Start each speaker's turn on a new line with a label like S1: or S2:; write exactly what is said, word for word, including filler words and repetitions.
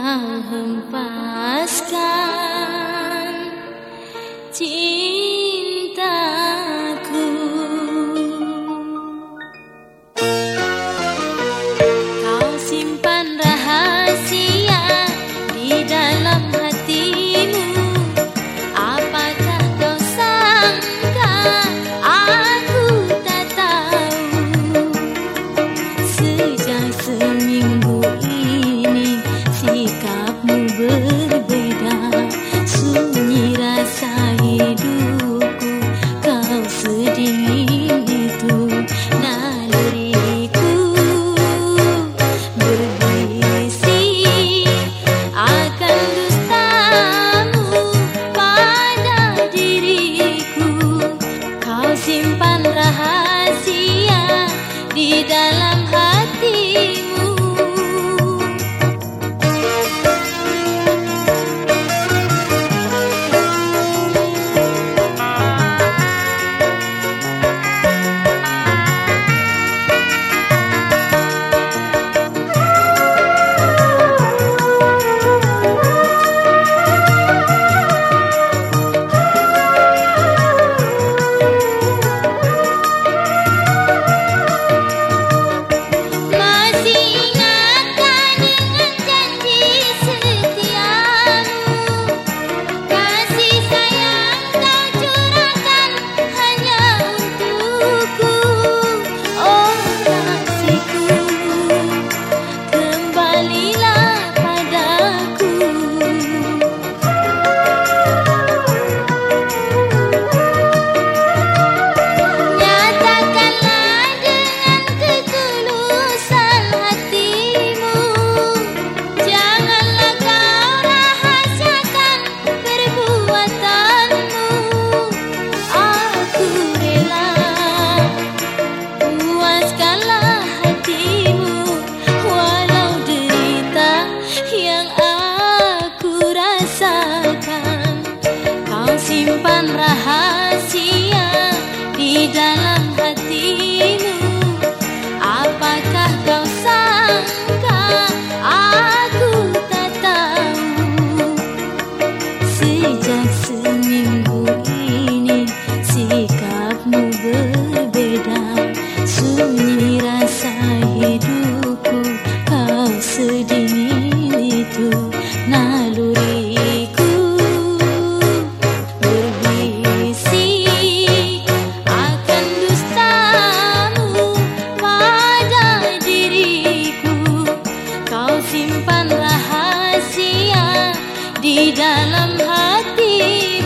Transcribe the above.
S1: kau hempaskan cintaku. Kau simpan rahasia di dalam hatimu. Apakah kau sangka aku tak tahu? Sejak seminggu ini sikapmu berbeda. Sunyi rasa hidupku, kau sedingin itu. Naluriku berbisik akan dustamu pada diriku. Kau simpan rahasia di dalam hatimu. Simpan rahasia di dalam hatimu. Apakah kau sangka aku tak tahu? Sejak seminggu ini sikapmu berbeda. Sunyi rasa hidupku, kau sedingin itu. Naluriku simpan rahasia di dalam hati.